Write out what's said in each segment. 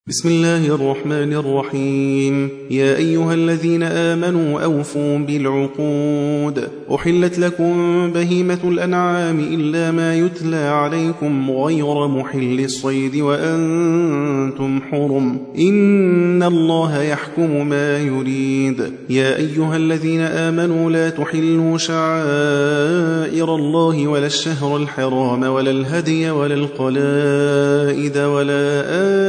بسم الله الرحمن الرحيم. يا أيها الذين آمنوا أوفوا بالعقود. أحلت لكم بهيمة الأنعام إلا ما يتلى عليكم غير محل الصيد وأنتم حرم، إن الله يحكم ما يريد. يا أيها الذين آمنوا لا تحلوا شعائر الله ولا الشهر الحرام ولا الهدي ولا القلائد ولا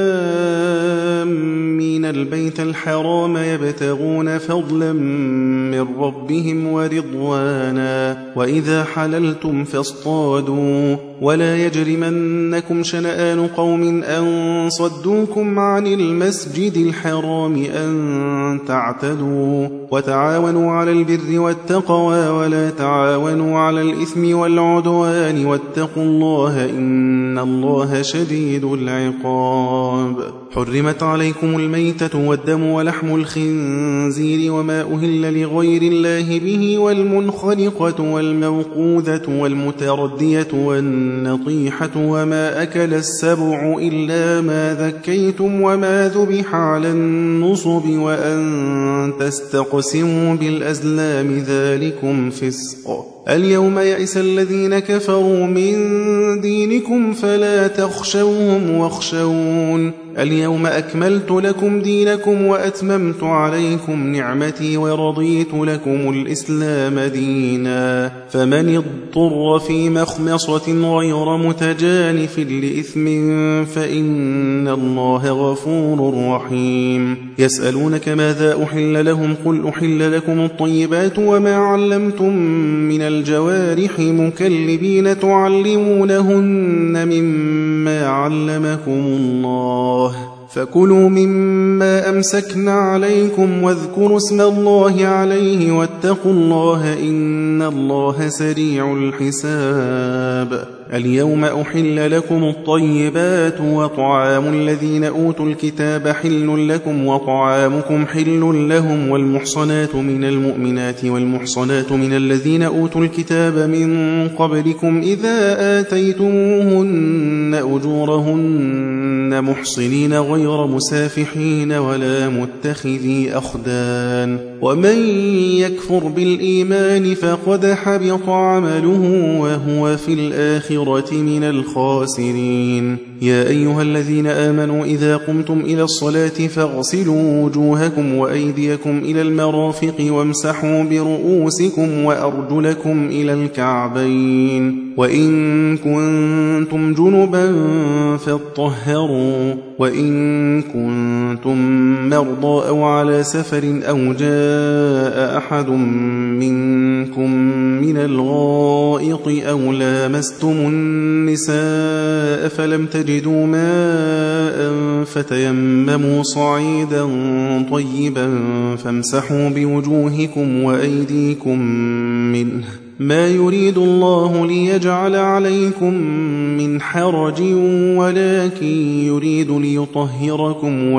آمين البيت الحرام يبتغون فضلا من ربهم ورضوانا، وإذا حللتم فاصطادوا، ولا يجرمنكم شنآن قوم أن صدوكم عن المسجد الحرام أن تعتدوا، وتعاونوا على البر والتقوى ولا تعاونوا على الإثم والعدوان، واتقوا الله إن الله شديد العقاب. حرمت عليكم الميتة والدم ولحم الخنزير وما أهل لغير الله به، والمنخنقة والموقوذة والمتردية والنطيحة وما أكل السبع إلا ما ذكيتم وما ذبح على النصب، وأن تستقسموا بالأزلام ذلكم فسق. اليوم يئس الذين كفروا من دينكم فلا تخشوهم واخشون. اليوم أكملت لكم دينكم وأتممت عليكم نعمتي ورضيت لكم الإسلام دينا، فمن اضطر في مخمصة غير متجانف لإثم فإن الله غفور رحيم. يسألونك ماذا أحل لهم؟ قل أحل لكم الطيبات وما علمتم من الجوارح مكلبين تعلمونهن مما علمكم الله، فكلوا مما أمسكنا عليكم واذكروا اسم الله عليه واتقوا الله إن الله سريع الحساب. اليوم أحل لكم الطيبات وطعام الذين أوتوا الكتاب حل لكم وطعامكم حل لهم، والمحصنات من المؤمنات والمحصنات من الذين أوتوا الكتاب من قبلكم إذا آتيتموهن أجورهن محصنين غير مسافحين ولا متخذي أخدان، ومن يكفر بالإيمان فقد حبط عمله وهو في الآخرة من الخاسرين. يا أيها الذين آمنوا إذا قمتم إلى الصلاة فاغسلوا وجوهكم وأيديكم إلى المرافق وامسحوا برؤوسكم وأرجلكم إلى الكعبين، وإن كنتم جنبا فاطهروا، وإن كنتم مرضى أو على سفر أو جاء أحد منكم من الغائط أو لامستم النساء فلم تجدوا ماء فتيمموا صعيدا طيبا فامسحوا بوجوهكم وأيديكم منه، ما يريد الله ليجعل عليكم من حرج ولكن يريد ليطهركم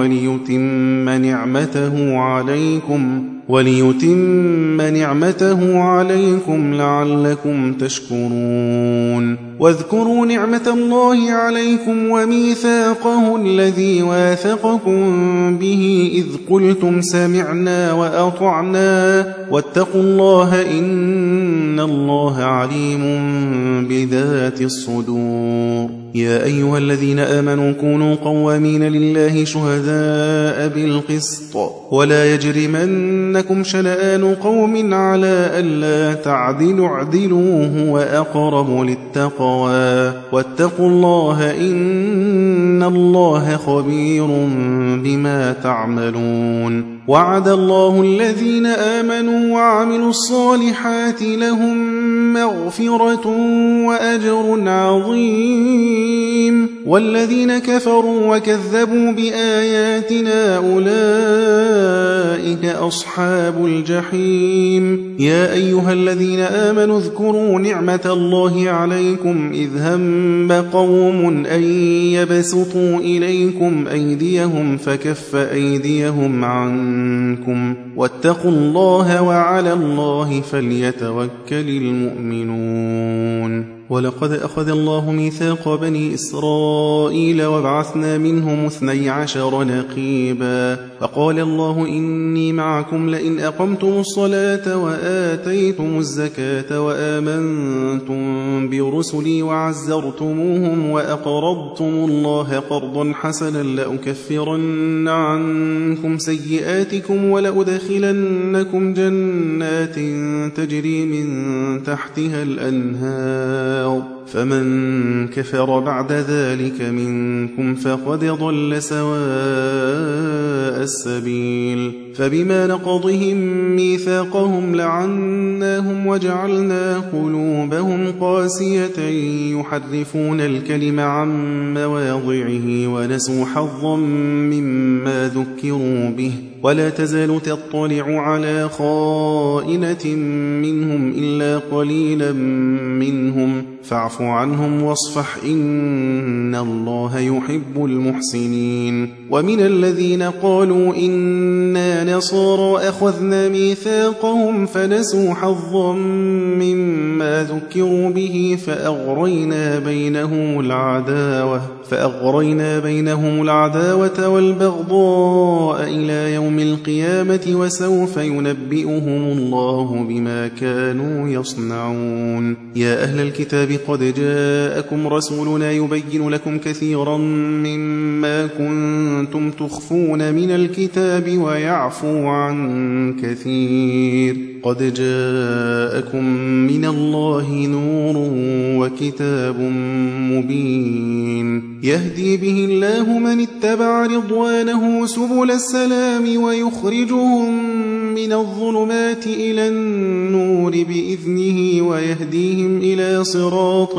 وليتم نعمته عليكم لعلكم تشكرون. واذكروا نعمة الله عليكم وميثاقه الذي واثقكم به إذ قلتم سمعنا وأطعنا، واتقوا الله إن الله عليم بذات الصدور. يا أيها الذين آمنوا كونوا قوامين لله شهداء بالقسط، ولا يجرمنكم شنآن قوم على ألا تعدلوا اعدلوا هو أقرب للتقوى، واتقوا الله إن الله خبير بما تعملون. وعد الله الذين آمنوا وعملوا الصالحات لهم مغفرة وأجر عظيم، والذين كفروا وكذبوا بآياتنا أولئك أصحاب الجحيم. يا أيها الذين آمنوا اذكروا نعمة الله عليكم إذ هم قوم أن يبسطوا إليكم أيديهم فكف أيديهم عنكم، واتقوا الله وعلى الله فليتوكل المؤمنون. ولقد أخذ الله ميثاق بني إسرائيل وبعثنا منهم 12 نقيبا فقال الله إني معكم لئن أقمتم الصلاة وآتيتم الزكاة وآمنتم برسلي وعزرتموهم وأقرضتم الله قرضا حسنا لأكفرن عنكم سيئاتكم ولأدخلنكم جنات تجري من تحتها الأنهار فمن كفر بعد ذلك منكم فقد ضل سواء السبيل فبما نقضهم ميثاقهم لعناهم وجعلنا قلوبهم قاسية يحرفون الكلم عن مواضعه ونسوا حظا مما ذكروا به ولا تزال تطلع على خائنة منهم إلا قليلا منهم فاعف عنهم واصفح إن الله يحب المحسنين ومن الذين قالوا إنا نصارى أخذنا ميثاقهم فنسوا حظا مما ذكروا به فأغرينا بينهم العداوة والبغضاء إلى يوم القيامة وسوف ينبئهم الله بما كانوا يصنعون يا أهل الكتاب قد جاءكم رسولنا يبين لكم كثيرا مما كنتم تخفون من الكتاب ويعفو عن كثير قد جاءكم من الله نور وكتاب مبين يهدي به الله من اتبع رضوانه سبل السلام ويخرجهم من الظلمات إلى النور بإذنه ويهديهم إلى صراط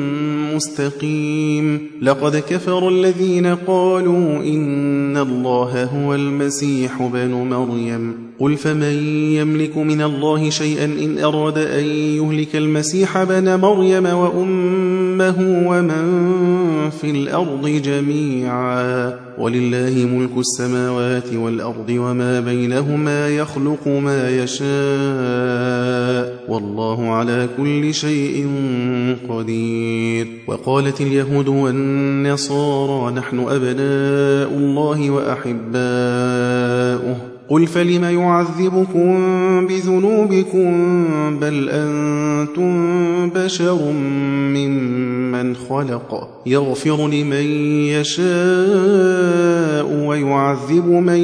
مستقيم لقد كفر الذين قالوا إن الله هو المسيح بن مريم قل فمن يملك من الله شيئا إن أراد أن يهلك المسيح بن مريم وأمه ومن في الأرض جميعا ولله ملك السماوات والأرض وما بينهما يخلق ما يشاء والله على كل شيء قدير وقالت اليهود والنصارى نحن أبناء الله وأحباؤه قل فلم يعذبكم بذنوبكم بل أنتم بشر ممن خلق يغفر لمن يشاء ويعذب من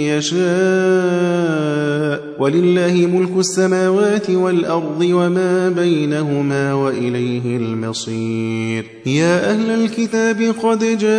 يشاء ولله ملك السماوات والأرض وما بينهما وإليه المصير يا أهل الكتاب قد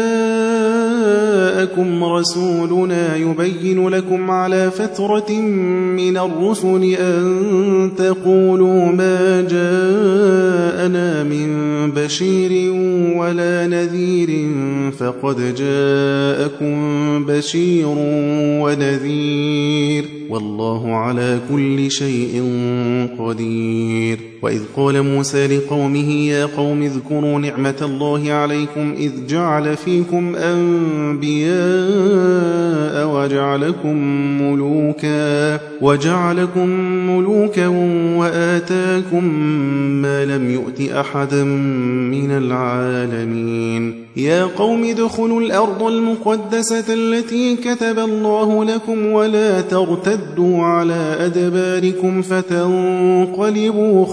جاءكم رسولنا يبين لكم على فترة من الرسل أن تقولوا ما جاءنا من بشير ولا نذير فقد جاءكم بشير ونذير والله على كل شيء قدير وإذ قال موسى لقومه يا قوم اذكروا نعمة الله عليكم إذ جعل فيكم أنبياء وجعلكم ملوكا وآتاكم ما لم يؤت أحدا من العالمين يا قوم ادخلوا الأرض المقدسة التي كتب الله لكم ولا ترتدوا على أدباركم فتنقلبوا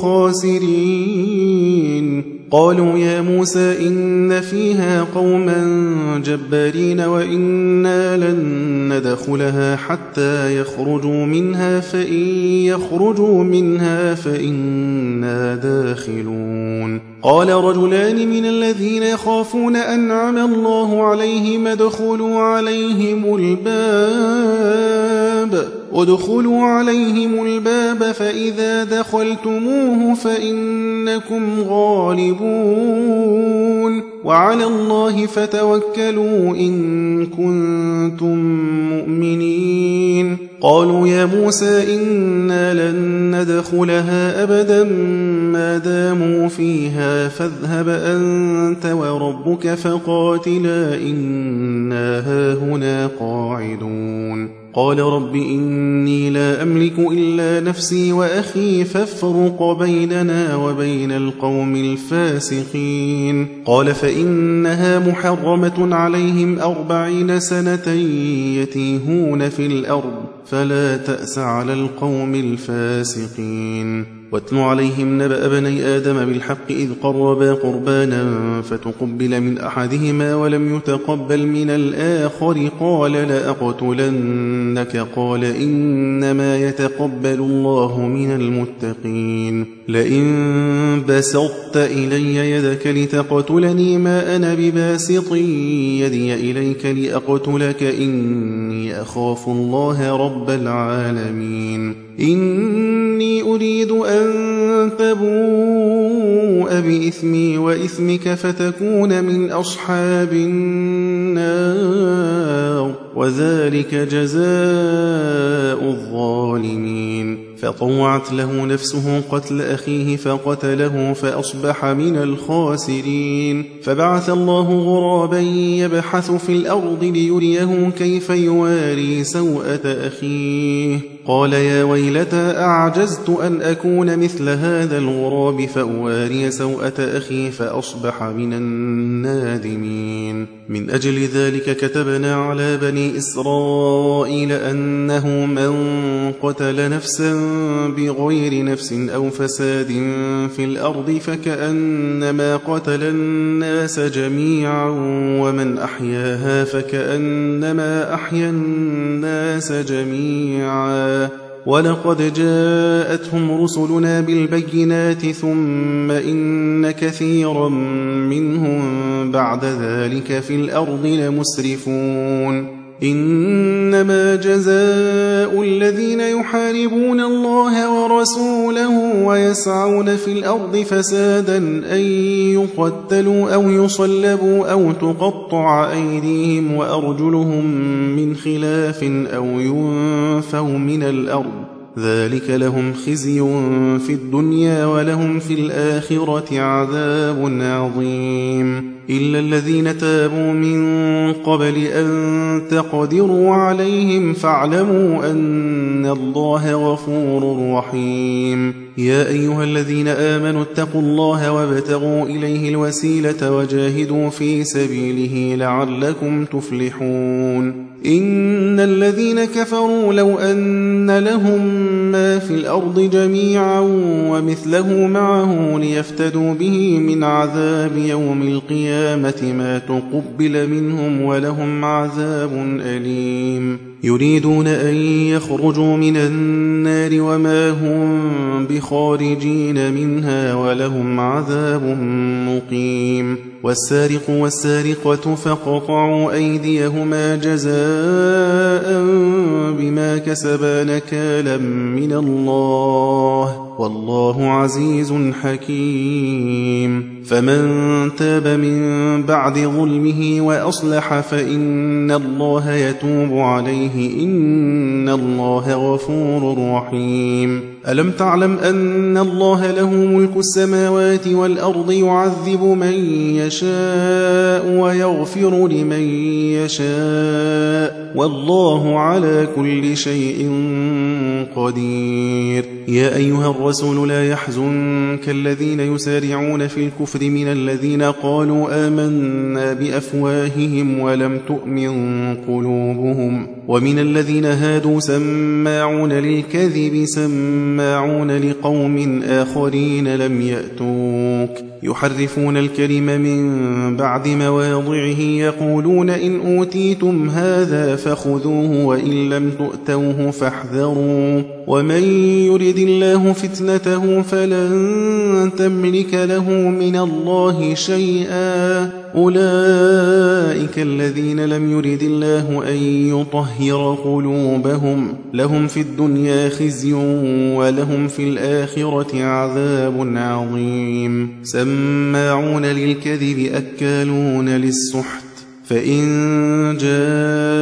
خاسرين قالوا يا موسى إن فيها قوما جبارين وإنا لن ندخلها حتى يخرجوا منها فإن يخرجوا منها فإنا داخلون قال رجلان من الذين يخافون أنعم الله عليهم ادخلوا عليهم الباب فإذا دخلتموه فإنكم غالبون وعلى الله فتوكلوا إن كنتم مؤمنين قالوا يا موسى إنا لن ندخلها أبدا ما داموا فيها فاذهب أنت وربك فقاتلا إنا هاهنا قاعدون قال رب إني لا أملك إلا نفسي وأخي فافرق بيننا وبين القوم الفاسقين قال فإنها محرمة عليهم 40 سنة يتيهون في الأرض فلا تأس على القوم الفاسقين واتل عليهم نبأ بني آدم بالحق إذ قربا قربانا فتقبل من أحدهما ولم يتقبل من الآخر قال لأقتلنك قال إنما يتقبل الله من المتقين لئن بسطت إلي يدك لتقتلني ما أنا بباسط يدي إليك لأقتلك إني أخاف الله رب العالمين إني أريد أن تبوء بإثمي وإثمك فتكون من أصحاب النار وذلك جزاء الظالمين فطوعت له نفسه قتل أخيه فقتله فأصبح من الخاسرين فبعث الله غرابا يبحث في الأرض ليريه كيف يواري سوءة أخيه قال يا ويلتى أعجزت أن أكون مثل هذا الغراب فأواري سوءة أخي فأصبح من النادمين من أجل ذلك كتبنا على بني إسرائيل أنه من قتل نفسا بغير نفس أو فساد في الأرض فكأنما قتل الناس جميعا ومن أحياها فكأنما أحيا الناس جميعا ولقد جاءتهم رسلنا بالبينات ثم إن كثيرا منهم بعد ذلك في الأرض لمسرفون إنما جزاء الذين يحاربون الله ورسوله ويسعون في الأرض فسادا أن يقتلوا أو يصلبوا أو تقطع أيديهم وأرجلهم من خلاف أو ينفوا من الأرض ذلك لهم خزي في الدنيا ولهم في الآخرة عذاب عظيم إلا الذين تابوا من قبل أن تقدروا عليهم فاعلموا أن الله غفور رحيم يا أيها الذين آمنوا اتقوا الله وابتغوا إليه الوسيلة وجاهدوا في سبيله لعلكم تفلحون إن الذين كفروا لو أن لهم ما في الأرض جميعا ومثله معه ليفتدوا به من عذاب يوم القيامة ما تقبل منهم ولهم عذاب أليم يريدون أن يخرجوا من النار وما هم بخارجين منها ولهم عذاب مقيم والسارق والسارقة فقطعوا أيديهما جزاء بما كسبا نكالا من الله والله عزيز حكيم فمن تاب من بعد ظلمه وأصلح فإن الله يتوب عليه إن الله غفور رحيم ألم تعلم أن الله له ملك السماوات والأرض يعذب من يشاء ويغفر لمن يشاء والله على كل شيء قدير يا أيها الرسول لا يحزنك الذين يسارعون في الكفر من الذين قالوا آمنا بأفواههم ولم تؤمن قلوبهم ومن الذين هادوا سماعون للكذب سماعون لقوم آخرين لم يأتوك يحرفون الكلم من بعد مواضعه يقولون إن أوتيتم هذا فخذوه وإن لم تؤتوه فاحذروا ومن يرد الله فتنته فلن تملك له من الله شيئا أولئك الذين لم يرد الله أن يطهر قلوبهم لهم في الدنيا خزي ولهم في الآخرة عذاب عظيم سماعون للكذب أكالون للسحت فإن جاءوك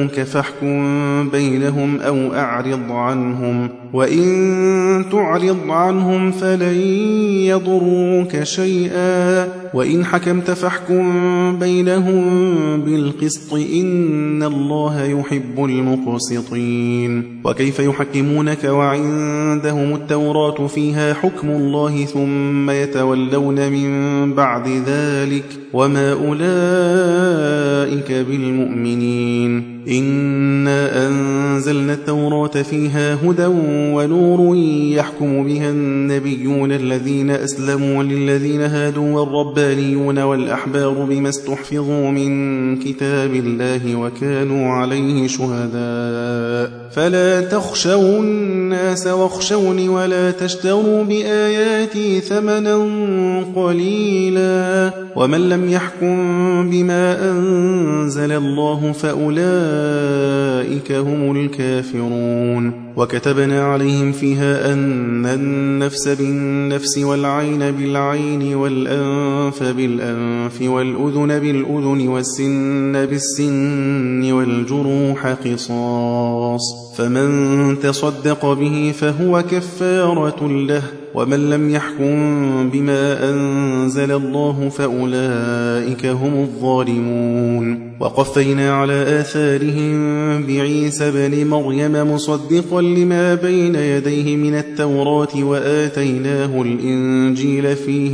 جاءوك فاحكم بينهم أو أعرض عنهم، وإن تعرض عنهم فلن يضروك شيئا، وإن حكمت فاحكم بينهم بالقسط إن الله يحب المقسطين. وكيف يحكمونك وعندهم التوراة فيها حكم الله ثم يتولون من بعد ذلك وما أولئك بالمؤمنين. إنا أنزلنا التوراة فيها هدى ونور يحكم بها النبيون الذين أسلموا للذين هادوا والربانيون والأحبار بما استحفظوا من كتاب الله وكانوا عليه شهداء، فلا تخشوا الناس واخشوني ولا تشتروا بآياتي ثمنا قليلا، ومن لم يحكم بما أنزل الله فأولئك هم الكافرون. وكتبنا عليهم فيها أن النفس بالنفس والعين بالعين والأنف بالأنف والأذن بالأذن والسن بالسن والجروح قصاص، فمن تصدق به فهو كفارة له، ومن لم يحكم بما أنزل الله فأولئك هم الظالمون. وقفينا على آثارهم بعيسى بن مريم مصدقا لما بين يديه من التوراة وآتيناه الإنجيل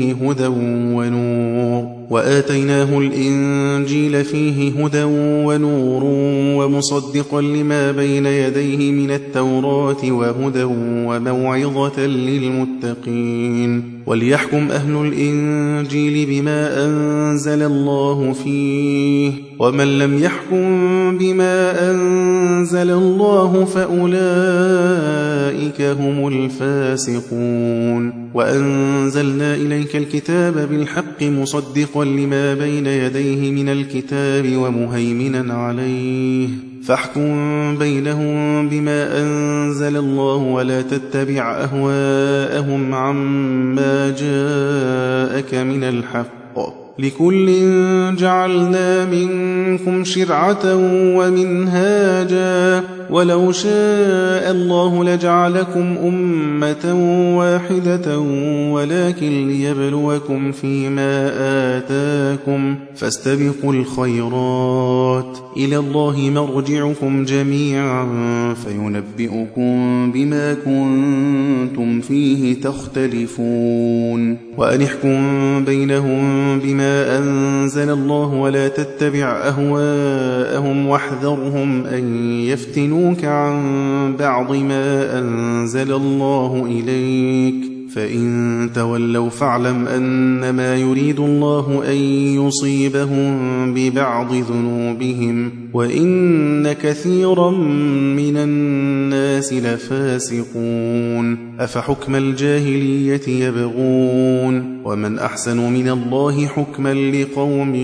فيه هدى ونور ومصدقا لما بين يديه من التوراة وهدى وموعظة للمتقين. وليحكم أهل الإنجيل بما أنزل الله فيه، ومن لم يحكم بما أنزل الله فأولئك هم الفاسقون. وأنزلنا إليك الكتاب بالحق مصدقا لما بين يديه من الكتاب ومهيمنا عليه، فاحكم بينهم بما أنزل الله ولا تتبع أهواءهم عما جاءك من الحق، لكل جعلنا منكم شرعة ومنهاجا، ولو شاء الله لجعلكم أمة واحدة ولكن ليبلوكم فيما آتاكم، فاستبقوا الخيرات، إلى الله مرجعكم جميعا فينبئكم بما كنتم فيه تختلفون. وأن احكم بينهم بما أنزل الله ولا تتبع أهواءهم واحذرهم أن يفتنوك عن بعض ما أنزل الله إليك، فإن تولوا فاعلم أنما يريد الله أن يصيبهم ببعض ذنوبهم وإن كثيرا من الناس لفاسقون. أفحكم الجاهلية يبغون ومن أحسن من الله حكما لقوم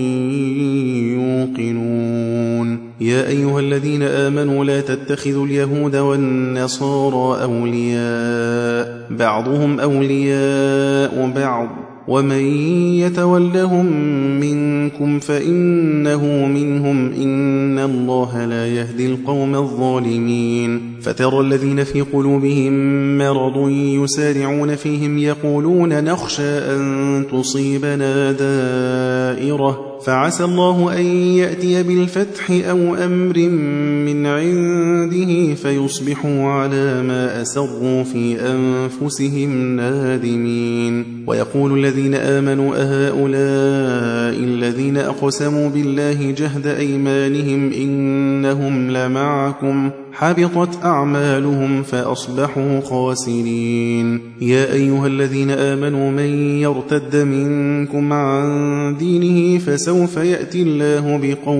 يوقنون. يا أيها الذين آمنوا لا تتخذوا اليهود والنصارى أولياء، بعضهم أولياء بعض، ومن يتولهم منكم فإنه منهم، إن الله لا يهدي القوم الظالمين. فترى الذين في قلوبهم مرض يسارعون فيهم يقولون نخشى أن تصيبنا دائرة، فعسى الله أن يأتي بالفتح أو أمر من عنده فيصبحوا على ما أسروا في أنفسهم نادمين. ويقول الذين آمنوا أهؤلاء الذين أقسموا بالله جهد أيمانهم إنهم لمعكم، حبطت أعمالهم فأصبحوا خاسرين. يا أيها الذين آمنوا من يرتد منكم عن دينه فسوف يأتي الله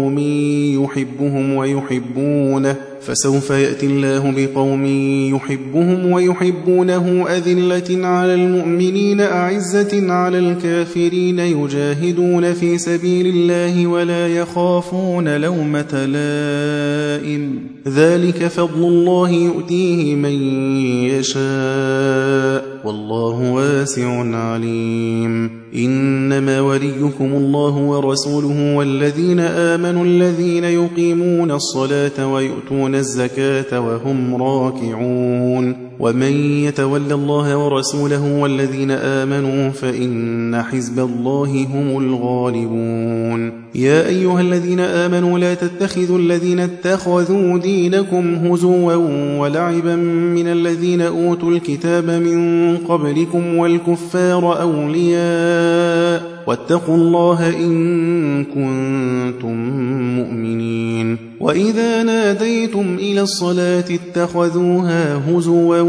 بقوم يحبهم ويحبونه أذلة على المؤمنين أعزة على الكافرين يجاهدون في سبيل الله ولا يخافون لومة لائم، ذلك فضل الله يؤتيه من يشاء والله واسع عليم. إنما وليكم الله ورسوله والذين آمنوا الذين يقيمون الصلاة ويؤتون الزكاة وهم راكعون. ومن يتول الله ورسوله والذين آمنوا فإن حزب الله هم الغالبون. يا أيها الذين آمنوا لا تتخذوا الذين اتخذوا دينكم هزوا ولعبا من الذين أوتوا الكتاب من قبلكم والكفار أولياء واتقوا الله إن كنتم مؤمنين. وإذا ناديتم إلى الصلاة اتخذوها هزوا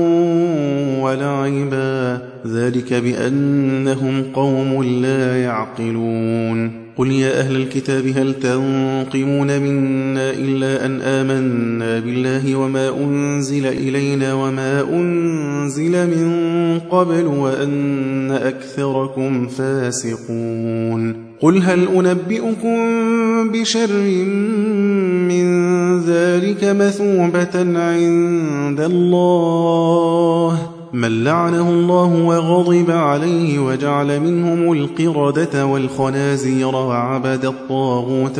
ولعبا ذلك بأنهم قوم لا يعقلون. قل يا أهل الكتاب هل تنقمون منا إلا أن آمنا بالله وما أنزل إلينا وما أنزل من قبل وأن أكثركم فاسقون. قل هل أنبئكم بشر من ذلك مثوبة عند الله من لعنه الله وغضب عليه وجعل منهم القردة والخنازير وعبد الطاغوت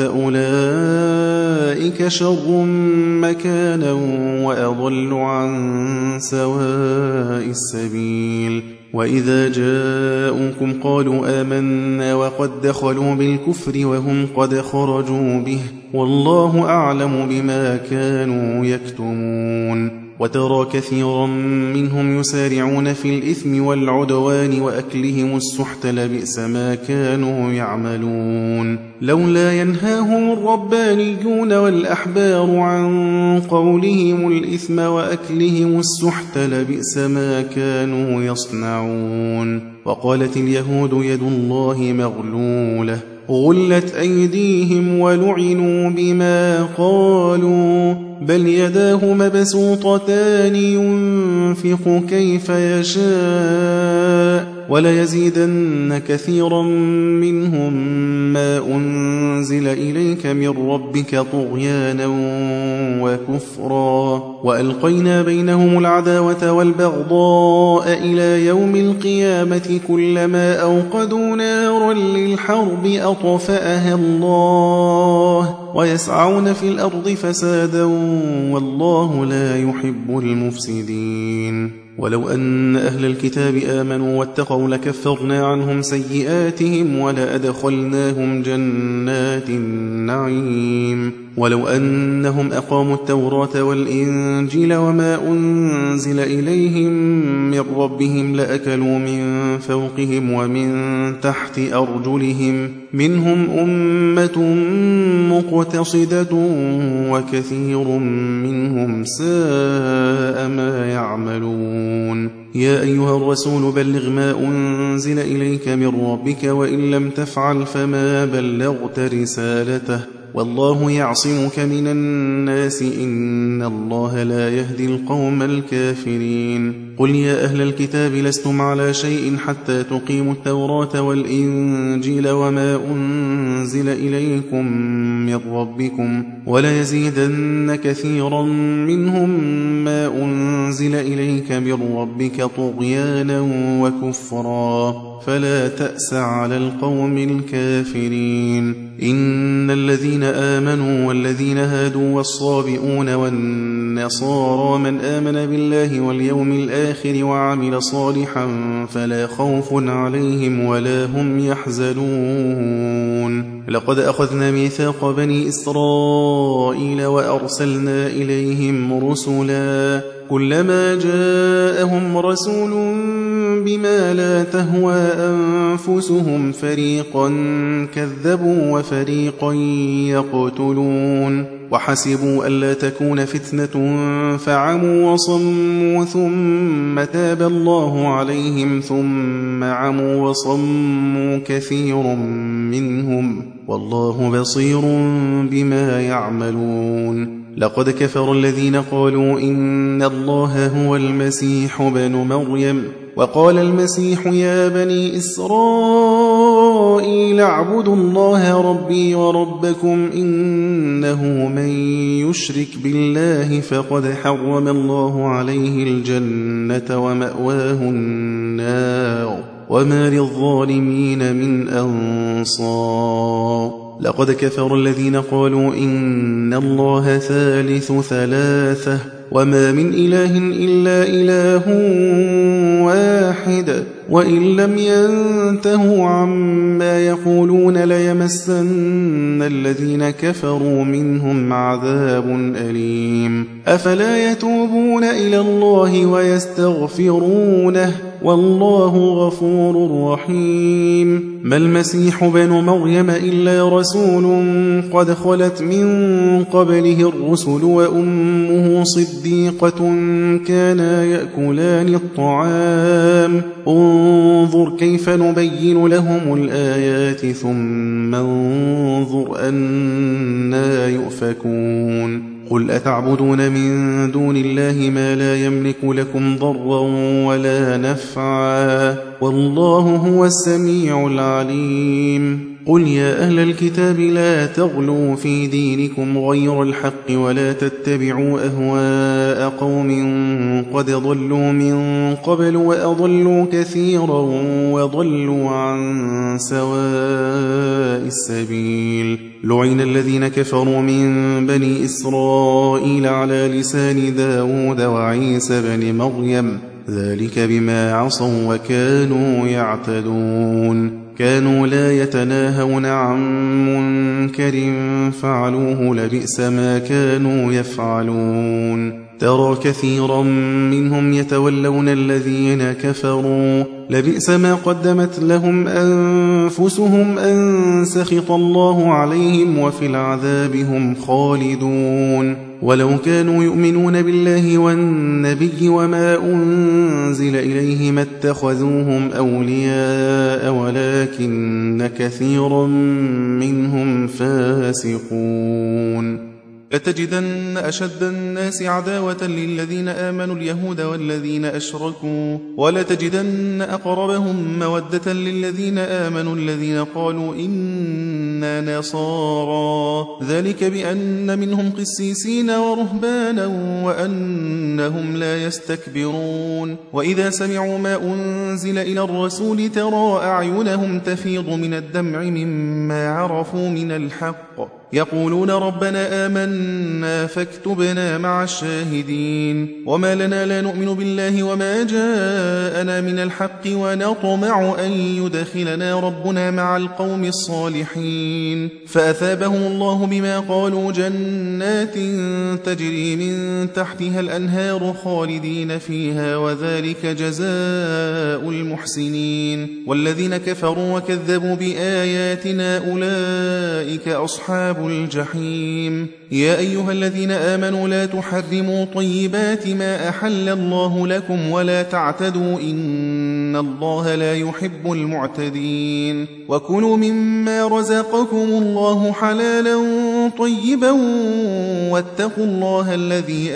أولئك شر مكانا وأضل عن سواء السبيل. وإذا جاءوكم قالوا آمنا وقد دخلوا بالكفر وهم قد خرجوا به والله أعلم بما كانوا يكتمون. وترى كثيرا منهم يسارعون في الإثم والعدوان وأكلهم السحت لبئس ما كانوا يعملون. لولا ينهاهم الربانيون والأحبار عن قولهم الإثم وأكلهم السحت لبئس ما كانوا يصنعون. وقالت اليهود يد الله مغلولة غلت أيديهم ولعنوا بما قالوا بل يداه مبسوطتان ينفق كيف يشاء وليزيدن كثيرا منهم ما أنزل إليك من ربك طغيانا وكفرا وألقينا بينهم العداوة والبغضاء إلى يوم القيامة كلما أوقدوا نارا للحرب أطفأها الله ويسعون في الأرض فسادا والله لا يحب المفسدين. ولو أن أهل الكتاب آمنوا واتقوا لكفرنا عنهم سيئاتهم ولأدخلناهم جنات النعيم. ولو أنهم أقاموا التوراة والإنجيل وما أنزل إليهم من ربهم لأكلوا من فوقهم ومن تحت أرجلهم منهم أمة مقتصدة وكثير منهم ساء ما يعملون. يا أيها الرسول بلغ ما أنزل إليك من ربك وإن لم تفعل فما بلغت رسالته والله يعصمك من الناس إن الله لا يهدي القوم الكافرين. قل يا أهل الكتاب لستم على شيء حتى تقيموا التوراة والإنجيل وما أنزل إليكم من ربكم وليزيدن كثيرا منهم ما أنزل إليك من ربك طغيانا وكفرا فلا تأس على القوم الكافرين. إن الذين آمنوا والذين هادوا والصابئون والنصارى من آمن بالله واليوم الآخر وعمل صالحا فلا خوف عليهم ولا هم يحزنون. لقد أخذنا ميثاق بني إسرائيل وأرسلنا إليهم رسلا كلما جاءهم رسول بما لا تهوى أنفسهم فريقا كذبوا وفريقا يقتلون وحسبوا ألا تكون فتنة فعموا وصموا ثم تاب الله عليهم ثم عموا وصموا كثير منهم والله بصير بما يعملون. لقد كفر الذين قالوا إن الله هو المسيح ابن مريم وقال المسيح يا بني إسرائيل إسرائيل اعبدوا الله ربي وربكم إنه من يشرك بالله فقد حرم الله عليه الجنة ومأواه النار وما للظالمين من أنصار لقد كفر الذين قالوا إن الله ثالث ثلاثة وما من إله إلا إله واحد وإن لم ينتهوا عما يقولون ليمسن الذين كفروا منهم عذاب أليم أفلا يتوبون إلى الله ويستغفرونه والله غفور رحيم ما المسيح بن مريم إلا رسول قد خلت من قبله الرسل وأمه صديقة كانا يأكلان الطعام انظر كيف نبين لهم الآيات ثم انظر أنا يؤفكون قل أتعبدون من دون الله ما لا يملك لكم ضرا ولا نفعا والله هو السميع العليم قل يا أهل الكتاب لا تغلوا في دينكم غير الحق ولا تتبعوا أهواء قوم قد ضلوا من قبل وأضلوا كثيرا وضلوا عن سواء السبيل لعن الذين كفروا من بني إسرائيل على لسان داود وعيسى بن مريم ذلك بما عصوا وكانوا يعتدون كانوا لا يتناهون عن منكر فعلوه لبئس ما كانوا يفعلون ترى كثيرا منهم يتولون الذين كفروا لبئس ما قدمت لهم أنفسهم أن سخط الله عليهم وفي العذاب هم خالدون ولو كانوا يؤمنون بالله والنبي وما أنزل إليه ما اتخذوهم أولياء ولكن كثيرا منهم فاسقون لتجدن أشد الناس عداوة للذين آمنوا اليهود والذين أشركوا ولتجدن أقربهم مودة للذين آمنوا الذين قالوا إنا نصارى ذلك بأن منهم قسيسين ورهبانا وأنهم لا يستكبرون وإذا سمعوا ما أنزل إلى الرسول ترى أعينهم تفيض من الدمع مما عرفوا من الحق يقولون ربنا آمنا فاكتبنا مع الشاهدين وما لنا لا نؤمن بالله وما جاءنا من الحق ونطمع أن يدخلنا ربنا مع القوم الصالحين فأثابهم الله بما قالوا جنات تجري من تحتها الأنهار خالدين فيها وذلك جزاء المحسنين والذين كفروا وكذبوا بآياتنا أولئك أصحاب الجحيم يا أيها الذين آمنوا لا تحرموا طيبات ما أحل الله لكم ولا تعتدوا إن الله لا يحب المعتدين وكلوا مما رزقكم الله حلالا طيبا واتقوا الله الذي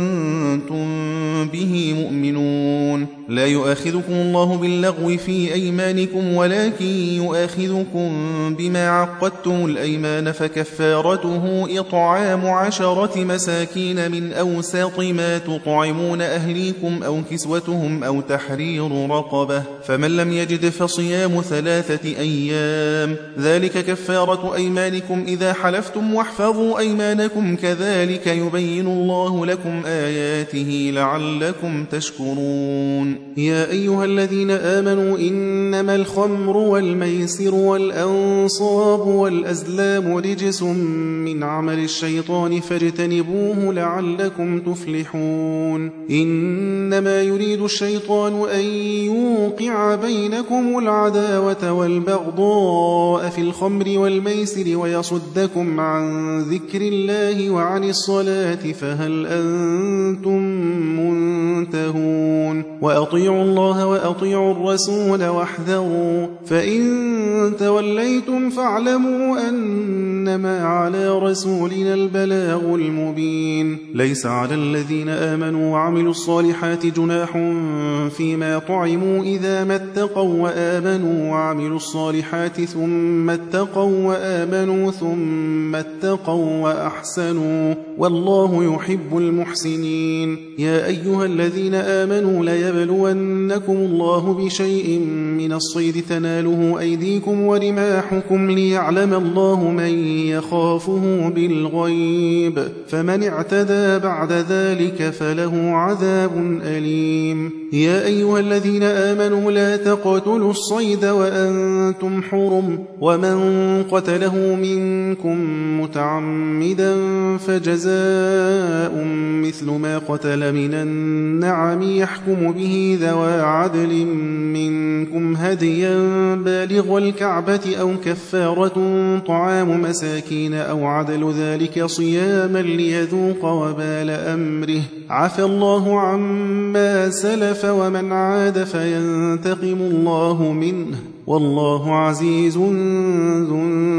أنتم به مؤمنون لا يؤاخذكم الله باللغو في أيمانكم ولكن يؤاخذكم بما عقدتم الأيمان فكفارته إطعام 10 مساكين من أوسط ما تطعمون أهليكم أو كسوتهم أو تحرير رقبة فمن لم يجد فصيام 3 أيام ذلك كفارة أيمانكم إذا حلفتم واحفظوا أيمانكم كذلك يبين الله لكم آياته لعلكم تشكرون يا أيها الذين آمنوا إنما الخمر والميسر والأنصاب والأزلام رجس من عمل الشيطان فاجتنبوه لعلكم تفلحون إنما يريد الشيطان أن يوقع بينكم العداوة والبغضاء في الخمر والميسر ويصدكم عن ذكر الله وعن الصلاة فهل أنتم منتهون وأطيعوا الله وأطيعوا الرسول واحذروا، فإن توليتم فاعلموا أنما على رسولنا البلاغ المبين. ليس على الذين آمنوا وعملوا الصالحات جناح فيما طعموا إذا ما اتقوا وآمنوا وعملوا الصالحات ثم اتقوا وآمنوا ثم اتقوا وأحسنوا، والله يحب المحسنين. يا أيها الذين آمنوا ليبلونكم الله بشيء من الصيد تناله أيديكم ورماحكم ليعلم الله من يخافه بالغيب، فمن اعتدى بعد ذلك فله عذاب أليم. يا أيها الذين آمنوا لا تقتلوا الصيد وأنتم حرم، ومن قتله منكم متعمدا فجزاء مثل ما قتل من النعم يحكم به ذوى عدل منكم هديا بالغ الكعبة أو كفارة طعام مساكين أو عدل ذلك صياما ليذوق وبال أمره، عفى الله عما سلف ومن عاد فينتقم الله منه، والله عزيز ذو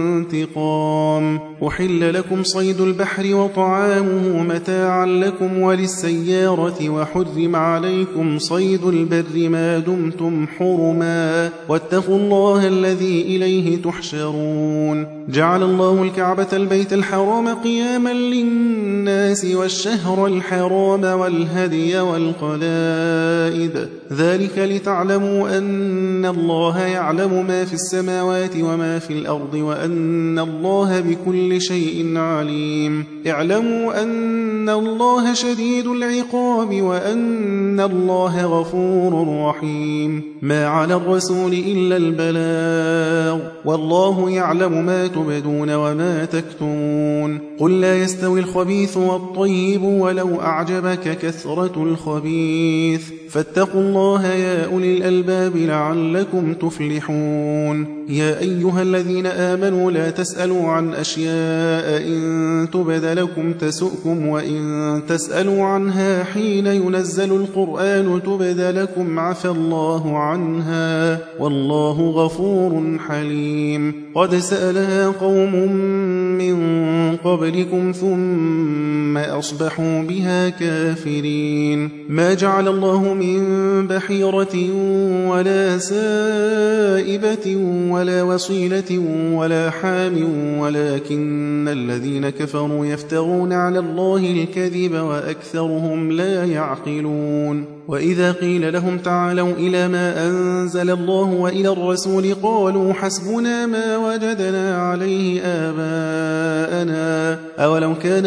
انتقام. أحل لكم صيد البحر وطعامه متاعا لكم وللسيارة، وحرم عليكم صيد البر ما دمتم حرما، واتقوا الله الذي إليه تحشرون. جعل الله الكعبة البيت الحرام قياما للناس والشهر الحرام والهدي والقلائد، ذلك لتعلموا أن الله يعلم ما في السماوات وما في الأرض وأن الله بكل شيء عليم. اعلموا أن الله شديد العقاب وأن الله غفور رحيم. ما على الرسول إلا البلاغ، والله يعلم ما تبدون وما تكتمون. قل لا يستوي الخبيث والطيب ولو أعجبك كثرة الخبيث، فاتقوا الله يا أولي الألباب لعلكم تفلحون. يا أيها الذين آمنوا لا تسألوا عن أشياء إن تبد لكم تسؤكم، وإن تسألوا عنها حين ينزل القرآن تبد لكم عفى الله عنها، والله غفور حليم. قد سألها قوم من قبلكم ثم أصبحوا بها كافرين. ما جعل الله من بحيرة ولا سائبة ولا وصيلة ولا حام، ولكن الذين كفروا يفترون على الله الكذب وأكثرهم لا يعقلون. وإذا قيل لهم تعالوا إلى ما أنزل الله وإلى الرسول قالوا حسبنا ما وجدنا عليه آباءنا، أولو كان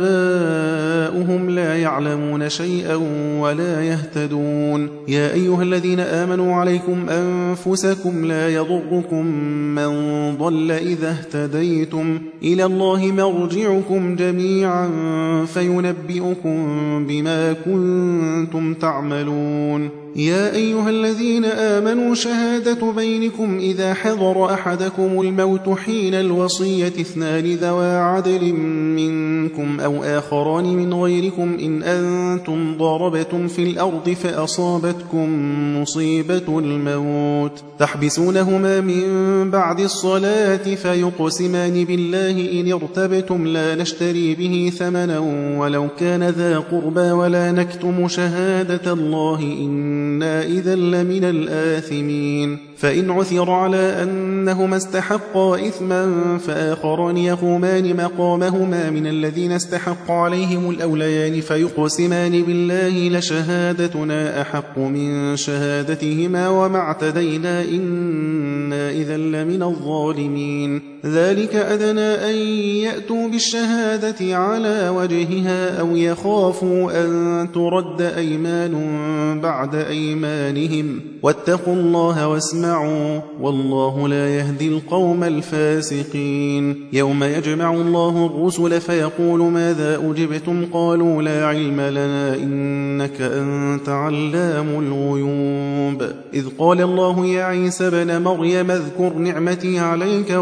آباؤهم لا يعلمون شيئا ولا يهتدون. يا أيها الذين آمنوا عليكم أنفسكم لا يضركم من ضل إذا اهتديتم، إلى الله مرجعكم جميعا فينبئكم بما كنتم تعملون. يا أيها الذين آمنوا شهادة بينكم إذا حضر أحدكم الموت حين الوصية اثنان ذوى عدل منكم أو آخران من غيركم إن أنتم ضربتم في الأرض فأصابتكم مصيبة الموت تحبسونهما من بعد الصلاة فيقسمان بالله إن ارتبتم لا نشتري به ثمنا ولو كان ذا قربى ولا نكتم شهادة الله إنا إذا لمن الآثمين. فإن عثر على أنهما استحقا إثما فآخران يقومان مقامهما من الذين استحق عليهم الأوليان فيقسمان بالله لشهادتنا أحق من شهادتهما وما اعتدينا إنا إذا لمن الظالمين. ذلك أدنى أن يأتوا بالشهادة على وجهها أو يخافوا أن ترد أيمان بعد أيمانهم واتقوا الله واسمعوا والله لا يهدي القوم الفاسقين. يوم يجمع الله الرسل فيقول ماذا أجبتم قالوا لا علم لنا إنك أنت علام الغيوب. إذ قال الله يا عيسى ابن مريم اذكر نعمتي عليك وعلى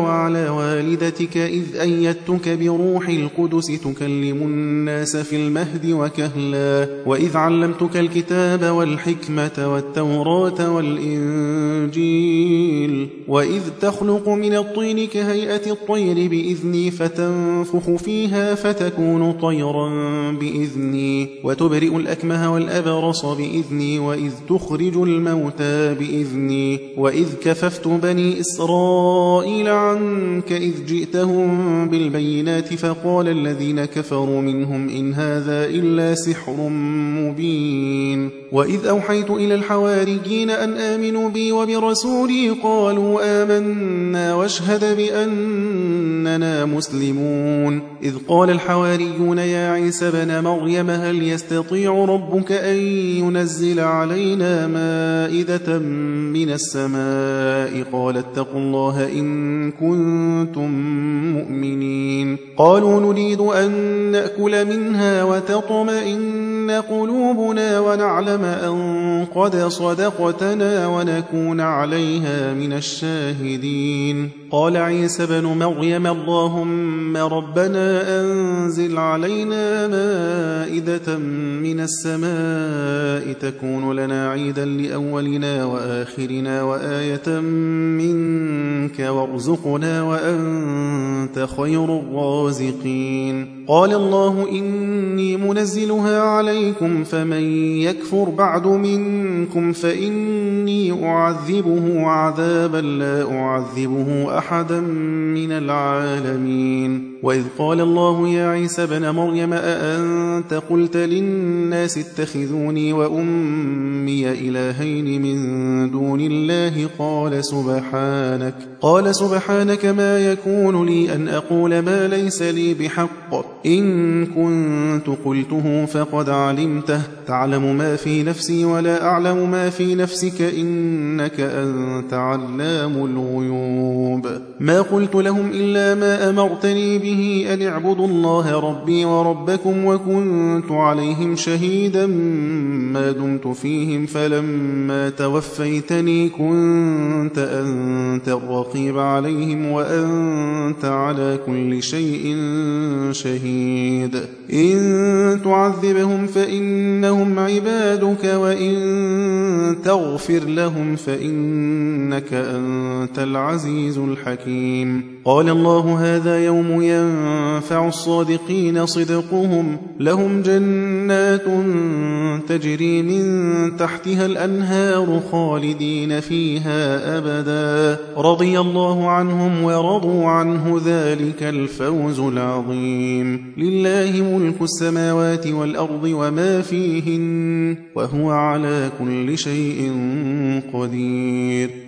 وعلى والدتك إذ أيدتك بروح القدس تكلم الناس في المهد وكهلا وإذ علمتك الكتاب والحكمة والتوراة والإنجيل وإذ تخلق من الطين كهيئة الطير بإذني فتنفخ فيها فتكون طيرا بإذني وتبرئ الأكمه والأبرص بإذني وإذ تخرج الموتى بإذني وإذ كففت بني إسرائيل عنك إذ جئتهم بالبينات فقال الذين كفروا منهم إن هذا إلا سحر مبين وإذ أوحيت إلى الحواريين أن آمنوا بي وبرسولي قالوا آمنا واشهد بأننا مسلمون إذ قال الحواريون يا عيسى بن مريم هل يستطيع ربك أن ينزل علينا مائدة من السماء قال اتقوا الله إن كنتم مؤمنين قالوا نريد أن نأكل منها وتطمئن قلوبنا ونعلم أن قد صدقتنا ونكون عليها من الشاهدين قال عيسى بن مريم اللهم ربنا أنزل علينا مائدة من السماء تكون لنا عيدا لأولنا وآخرنا وآية منك وارزقنا وأنت خير الرازقين قال الله إني منزلها عليكم فمن يكفر بعد منكم فإني أعذبه عذابا لا أعذبه أحدا من العالمين وإذ قال الله يا عيسى بن مريم أأنت قلت للناس اتخذوني وأمي إلهين من دون الله قال سبحانك ما يكون لي أن أقول ما ليس لي بحق إن كنت قلته فقد علمته تعلم ما في نفسي ولا أعلم ما في نفسك إنك أنت علام الغيوب ما قلت لهم إلا ما أمرتني به أن اعبدوا الله ربي وربكم وكنت عليهم شهيدا ما دمت فيهم فلما توفيتني كنت أنت الرقيب عليهم وأنت على كل شيء شهيد إن تعذبهم فإنهم عبادك وإن تغفر لهم فإنك أنت العزيز الحكيم قال الله هذا يوم ينفع الصادقين صدقهم لهم جنات تجري من تحتها الأنهار خالدين فيها أبدا رضي الله عنهم ورضوا عنه ذلك الفوز العظيم لله ملك السماوات والأرض وما فيهن وهو على كل شيء قدير